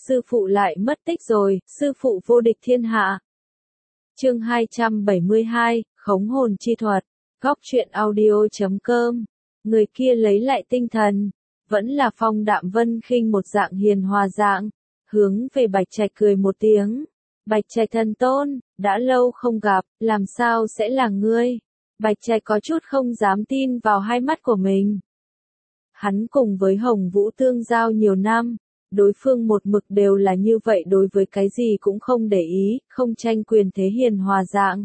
sư phụ lại mất tích rồi, sư phụ vô địch thiên hạ. Chương 272, Khống hồn chi thuật, góc truyện audio.com. Người kia lấy lại tinh thần, vẫn là Phong Đạm Vân Khinh một dạng hiền hòa dạng, hướng về Bạch Trạch cười một tiếng. Bạch Trạch thần tôn, đã lâu không gặp, làm sao sẽ là ngươi? Bạch Trạch có chút không dám tin vào hai mắt của mình. Hắn cùng với Hồng Vũ tương giao nhiều năm, đối phương một mực đều là như vậy, đối với cái gì cũng không để ý, không tranh quyền thế, hiền hòa dạng.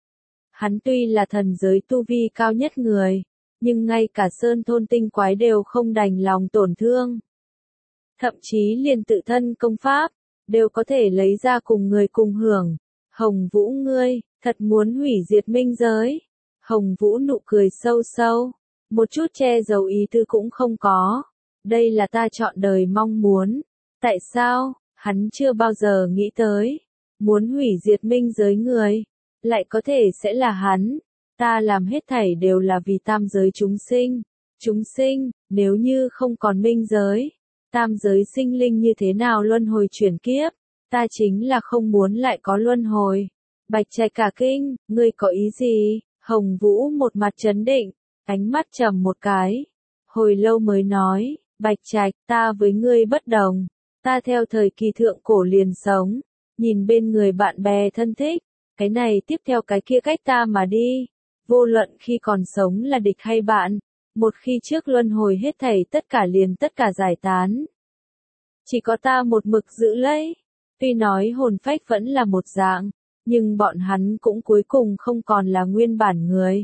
Hắn tuy là thần giới tu vi cao nhất người, nhưng ngay cả sơn thôn tinh quái đều không đành lòng tổn thương. Thậm chí liền tự thân công pháp, đều có thể lấy ra cùng người cùng hưởng. Hồng Vũ ngươi, thật muốn hủy diệt minh giới. Hồng Vũ nụ cười sâu sâu, một chút che giấu ý tư cũng không có. Đây là ta trọn đời mong muốn. Tại sao, hắn chưa bao giờ nghĩ tới, muốn hủy diệt minh giới người, lại có thể sẽ là hắn. Ta làm hết thảy đều là vì tam giới chúng sinh. Chúng sinh, nếu như không còn minh giới, tam giới sinh linh như thế nào luân hồi chuyển kiếp? Ta chính là không muốn lại có luân hồi. Bạch Trạch cả kinh, ngươi có ý gì? Hồng Vũ một mặt trấn định, ánh mắt trầm một cái. Hồi lâu mới nói, Bạch Trạch, ta với ngươi bất đồng. Ta theo thời kỳ thượng cổ liền sống, nhìn bên người bạn bè thân thích, cái này tiếp theo cái kia cách ta mà đi. Vô luận khi còn sống là địch hay bạn, một khi trước luân hồi hết thảy tất cả liền tất cả giải tán. Chỉ có ta một mực giữ lấy, tuy nói hồn phách vẫn là một dạng, nhưng bọn hắn cũng cuối cùng không còn là nguyên bản người.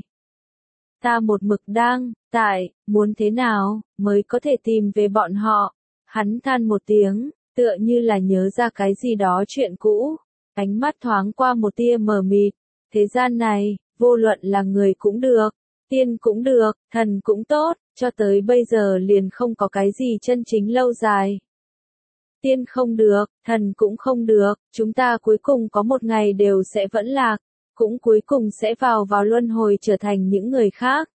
Ta một mực đang, muốn thế nào, mới có thể tìm về bọn họ. Hắn than một tiếng, tựa như là nhớ ra cái gì đó chuyện cũ, ánh mắt thoáng qua một tia mờ mịt. Thế gian này, vô luận là người cũng được, tiên cũng được, thần cũng tốt, cho tới bây giờ liền không có cái gì chân chính lâu dài. Tiên không được, thần cũng không được, chúng ta cuối cùng có một ngày đều sẽ vẫn lạc, cũng cuối cùng sẽ vào luân hồi trở thành những người khác.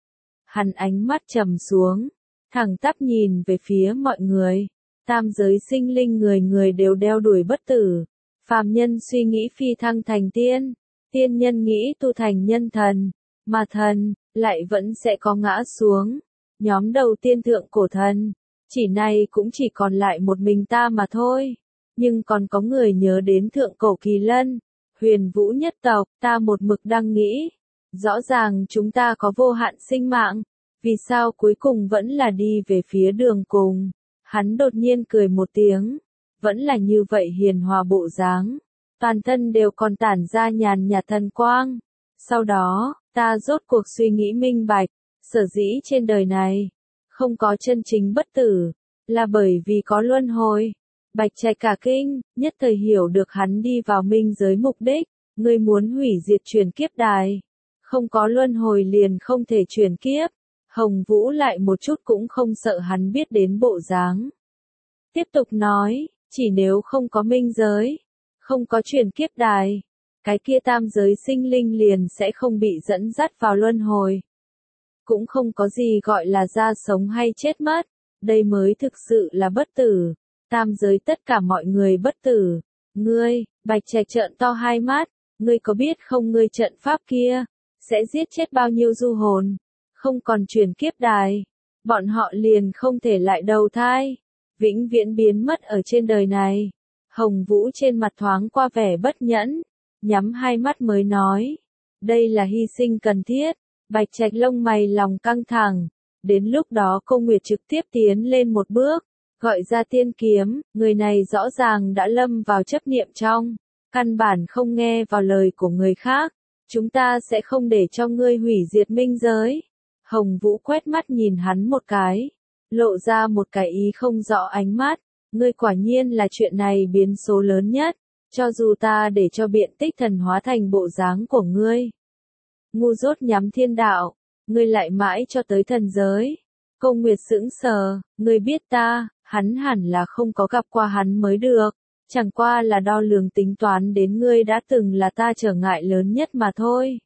Hắn ánh mắt trầm xuống, thẳng tắp nhìn về phía mọi người. Tam giới sinh linh người người đều đeo đuổi bất tử. Phàm nhân suy nghĩ phi thăng thành tiên, tiên nhân nghĩ tu thành nhân thần, mà thần lại vẫn sẽ có ngã xuống. Nhóm đầu tiên thượng cổ thần, chỉ này cũng chỉ còn lại một mình ta mà thôi. Nhưng còn có người nhớ đến thượng cổ kỳ lân, Huyền Vũ nhất tộc, ta một mực đang nghĩ. Rõ ràng chúng ta có vô hạn sinh mạng, vì sao cuối cùng vẫn là đi về phía đường cùng. Hắn đột nhiên cười một tiếng, vẫn là như vậy hiền hòa bộ dáng, toàn thân đều còn tản ra nhàn nhạt thần quang. Sau đó, ta rốt cuộc suy nghĩ minh bạch, sở dĩ trên đời này không có chân chính bất tử, là bởi vì có luân hồi. Bạch Trạch cả kinh, nhất thời hiểu được hắn đi vào minh giới mục đích. Ngươi muốn hủy diệt chuyển kiếp đài, không có luân hồi liền không thể chuyển kiếp. Hồng Vũ lại một chút cũng không sợ hắn biết đến bộ dáng. Tiếp tục nói, chỉ nếu không có minh giới, không có chuyển kiếp đài, cái kia tam giới sinh linh liền sẽ không bị dẫn dắt vào luân hồi. Cũng không có gì gọi là ra sống hay chết mất, đây mới thực sự là bất tử. Tam giới tất cả mọi người bất tử. Ngươi, Bạch Trạch trợn to hai mắt, ngươi có biết không, ngươi trận pháp kia sẽ giết chết bao nhiêu du hồn? Không còn chuyển kiếp đài, bọn họ liền không thể lại đầu thai, vĩnh viễn biến mất ở trên đời này. Hồng Vũ trên mặt thoáng qua vẻ bất nhẫn, nhắm hai mắt mới nói, đây là hy sinh cần thiết. Bạch Trạch lông mày lòng căng thẳng, đến lúc đó Cô Nguyệt trực tiếp tiến lên một bước, gọi ra tiên kiếm. Người này rõ ràng đã lâm vào chấp niệm trong, căn bản không nghe vào lời của người khác. Chúng ta sẽ không để cho ngươi hủy diệt minh giới. Hồng Vũ quét mắt nhìn hắn một cái, lộ ra một cái ý không rõ ánh mắt. Ngươi quả nhiên là chuyện này biến số lớn nhất, cho dù ta để cho biện tích thần hóa thành bộ dáng của ngươi. Ngu dốt nhắm thiên đạo, ngươi lại mãi cho tới thần giới. Cô Nguyệt sững sờ, ngươi biết ta, hắn hẳn là không có gặp qua hắn mới được, chẳng qua là đo lường tính toán đến ngươi đã từng là ta trở ngại lớn nhất mà thôi.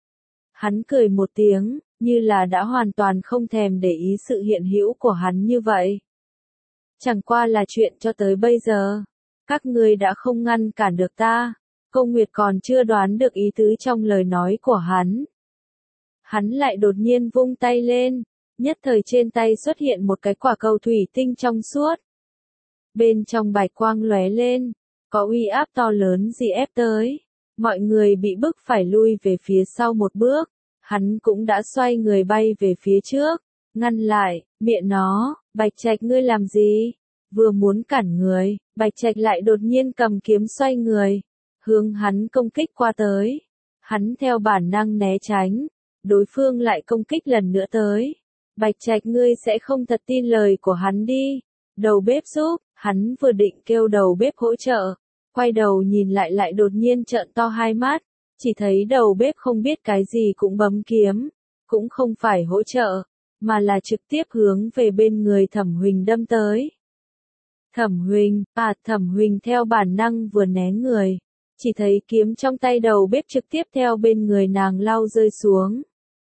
Hắn cười một tiếng, như là đã hoàn toàn không thèm để ý sự hiện hữu của hắn như vậy. Chẳng qua là chuyện cho tới bây giờ. Các ngươi đã không ngăn cản được ta. Câu Nguyệt còn chưa đoán được ý tứ trong lời nói của hắn. Hắn lại đột nhiên vung tay lên, nhất thời trên tay xuất hiện một cái quả cầu thủy tinh trong suốt. Bên trong bạch quang lóe lên, có uy áp to lớn gì ép tới. Mọi người bị bức phải lui về phía sau một bước, hắn cũng đã xoay người bay về phía trước, ngăn lại, miệng nó, Bạch Trạch ngươi làm gì? Vừa muốn cản người, Bạch Trạch lại đột nhiên cầm kiếm xoay người, hướng hắn công kích qua tới. Hắn theo bản năng né tránh, đối phương lại công kích lần nữa tới. Bạch Trạch ngươi sẽ không thật tin lời của hắn đi. Đầu bếp giúp, hắn vừa định kêu đầu bếp hỗ trợ, quay đầu nhìn lại đột nhiên trợn to hai mắt, chỉ thấy đầu bếp không biết cái gì cũng bấm kiếm, cũng không phải hỗ trợ, mà là trực tiếp hướng về bên người Thẩm Huỳnh đâm tới. Thẩm Huỳnh theo bản năng vừa né người, chỉ thấy kiếm trong tay đầu bếp trực tiếp theo bên người nàng lao rơi xuống.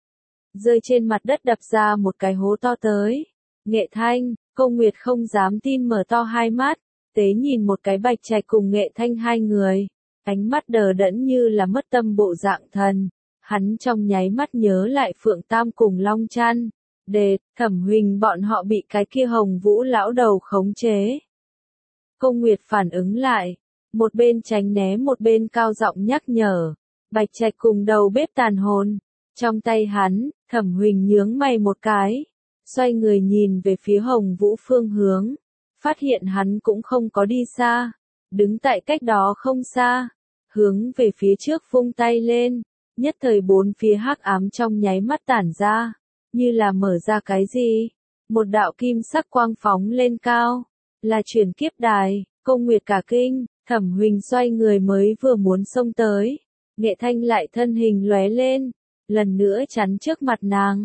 Rơi trên mặt đất đập ra một cái hố to tới. Nghệ Thanh, Câu Nguyệt không dám tin mở to hai mắt, tế nhìn một cái Bạch Trạch cùng Nghệ Thanh hai người, ánh mắt đờ đẫn như là mất tâm bộ dạng thần. Hắn trong nháy mắt nhớ lại Phượng Tam cùng Long Chăn, Thẩm Huỳnh bọn họ bị cái kia Hồng Vũ lão đầu khống chế. Câu Nguyệt phản ứng lại, một bên tránh né một bên cao giọng nhắc nhở, Bạch Trạch cùng đầu bếp tàn hồn. Trong tay hắn, Thẩm Huỳnh nhướng mày một cái, xoay người nhìn về phía Hồng Vũ phương hướng, phát hiện hắn cũng không có đi xa, đứng tại cách đó không xa, hướng về phía trước vung tay lên, nhất thời bốn phía hắc ám trong nháy mắt tản ra, như là mở ra cái gì, một đạo kim sắc quang phóng lên cao, là chuyển kiếp đài. Câu Nguyệt cả kinh, Thẩm Huỳnh xoay người mới vừa muốn xông tới, Nghệ Thanh lại thân hình lóe lên, lần nữa chắn trước mặt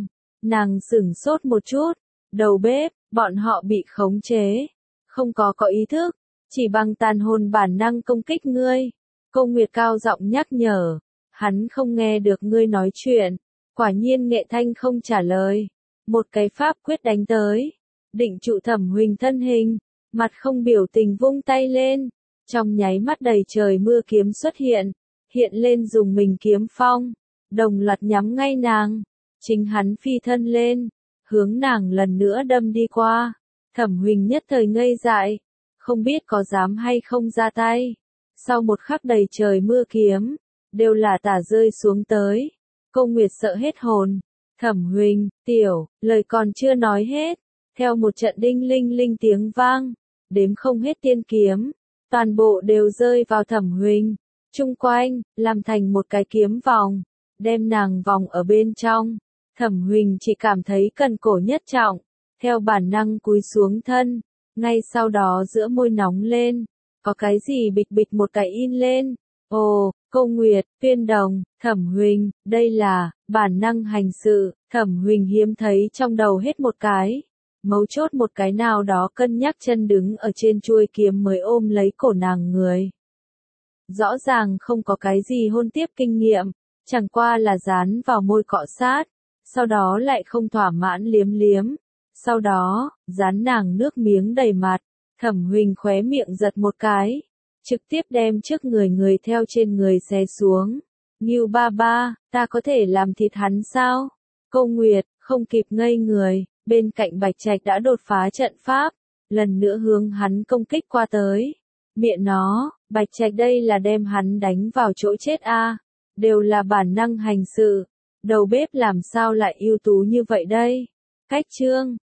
nàng sửng sốt một chút, đầu bếp, bọn họ bị khống chế, không có ý thức, chỉ bằng tàn hồn bản năng công kích ngươi. Câu Nguyệt cao giọng nhắc nhở, hắn không nghe được ngươi nói chuyện, quả nhiên Nghệ Thanh không trả lời, một cái pháp quyết đánh tới, định trụ Thẩm Huỳnh thân hình, mặt không biểu tình vung tay lên, trong nháy mắt đầy trời mưa kiếm xuất hiện lên dùng mình kiếm phong, đồng loạt nhắm ngay nàng, chính hắn phi thân lên, hướng nàng lần nữa đâm đi qua. Thẩm Huỳnh nhất thời ngây dại, không biết có dám hay không ra tay. Sau một khắc đầy trời mưa kiếm, đều là tả rơi xuống tới. Câu Nguyệt sợ hết hồn. Thẩm Huỳnh, lời còn chưa nói hết, theo một trận đinh linh linh tiếng vang, đếm không hết tiên kiếm, toàn bộ đều rơi vào Thẩm Huỳnh, chung quanh, làm thành một cái kiếm vòng, đem nàng vòng ở bên trong. Thẩm Huỳnh chỉ cảm thấy cần cổ nhất trọng, theo bản năng cúi xuống thân, ngay sau đó giữa môi nóng lên, có cái gì bịch bịch một cái in lên. Ồ, Câu Nguyệt, Viên Đồng, Thẩm Huỳnh, đây là bản năng hành sự. Thẩm Huỳnh hiếm thấy trong đầu hết một cái, mấu chốt một cái nào đó cân nhắc chân đứng ở trên chuôi kiếm mới ôm lấy cổ nàng người. Rõ ràng không có cái gì hôn tiếp kinh nghiệm, chẳng qua là dán vào môi cọ sát, sau đó lại không thỏa mãn liếm, sau đó, dán nàng nước miếng đầy mặt. Thẩm Huỳnh khóe miệng giật một cái, trực tiếp đem trước người theo trên người xé xuống. Ngưu ba ba, ta có thể làm thịt hắn sao? Câu Nguyệt, không kịp ngây người, bên cạnh Bạch Trạch đã đột phá trận pháp, lần nữa hướng hắn công kích qua tới. Miệng nó, Bạch Trạch đây là đem hắn đánh vào chỗ chết a, đều là bản năng hành sự. Đầu bếp làm sao lại ưu tú như vậy đây? Cách chương